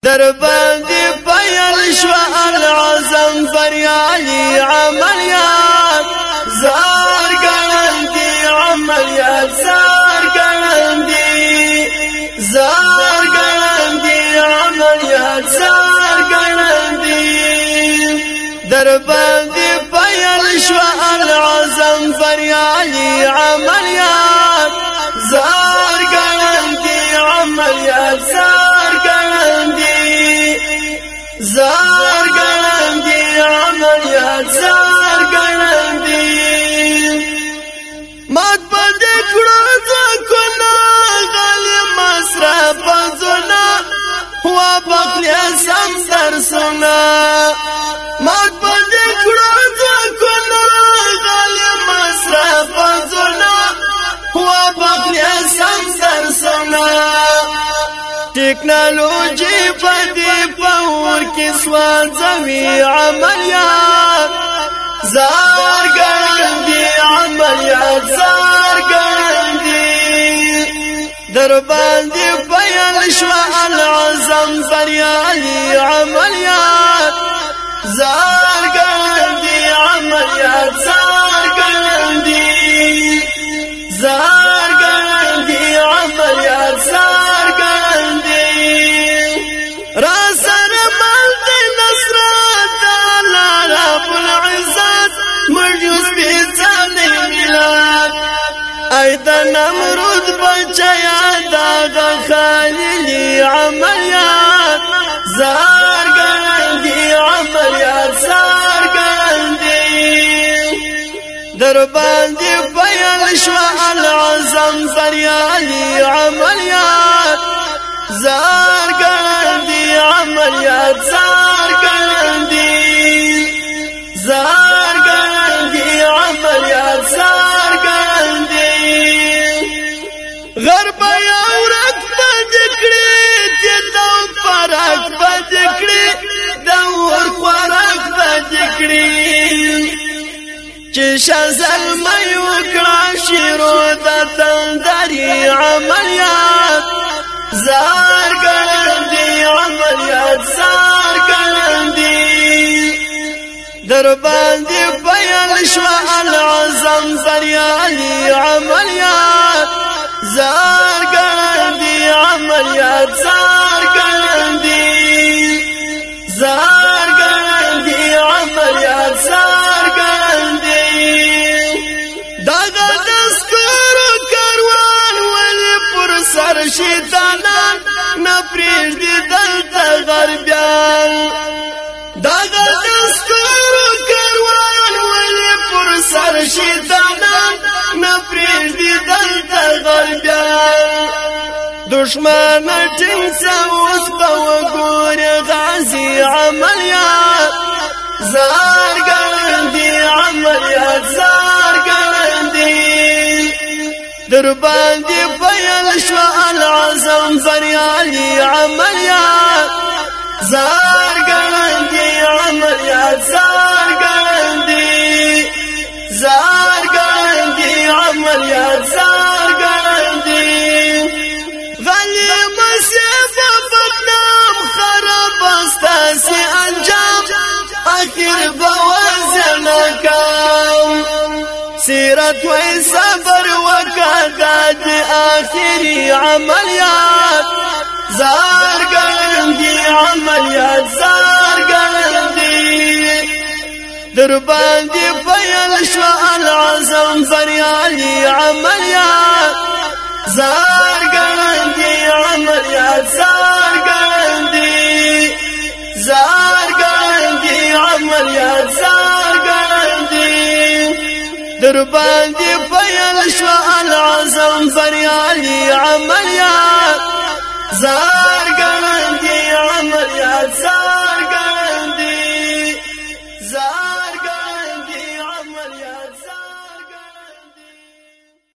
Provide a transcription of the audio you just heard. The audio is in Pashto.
در باندې پیل شو العزم فریالي عملیات زار ګړندي عملیات زار ګړندي زار ګړندي عملیات زار ګړندي در باندې پیل شو العزم فریالي عملیات زار ګړندي عملیات زار ګړندي زار ګړندي عملیات زار ګړندي مات باندې کړو ځکونه غلي مصرف زونه هوا بخلیا سم درسونه مات باندې کړو ځکونه غلي مصرف زونه هوا بخلیا سم درسونه ټیکنالوژي باندې پور کې سوځوي عملیات زار ګړندي عملیات زار ګړندي در باندې پیل شو العزم فریالي عملیات زار ګړندي عملیات زار ګړندي زار ګړندي عملیات زار ګړندي را سره مال دې نصرت الله رب العزت مرجوس بيڅانه ميلاد ايدا نمرود بچیا دا خالي عملیات زار ګړندي عملیات زار ګړندي در باندې پیل شو العزم فریالي عملیات زار ګړندي عملیات زار ګړندي زار ګړندي عملیات زار ګړندي غرب یو رک پدکړي چې دا فرق پدکړي دا ور فرق پدکړي چې شزل مې وکړه شیرو د تندري عملیات زار ګړندي عملیات زار ګړندي در باندې پیل شو العزم فریالي عملیات زار ګړندي عملیات زار ګړندي زار ګړندي عملیات زار ګړندي دغه دستور کاروان ولې پر سر شیطانان نه پرېږدي دلته غربیان دغه دستور کاروان ولې پر سر شیطانان نه پرېږدي دلته غربیان دشمن ټینګ څه اوس به وګوري غازي عملیات زار ګړندي عملیات زار ګړندي در باندې پیل شو العزم فریالي عملیات زار ګړندي عملیات زار ګړندي زار ګړندي عملیات زار ګړندي غلي مسیفه بدنام خراب استاسي انجام اخر بوازن کام سیرت و صبر وکداد آخری عملیات زار ګړندي عملیات زار ګړندي در باندې پیل شو العزم فریالي عملیات زار ګړندي عملیات زار ګړندي زار ګړندي عملیات زار ګړندي در باندې پیل شو العزم فریالي عملیات زار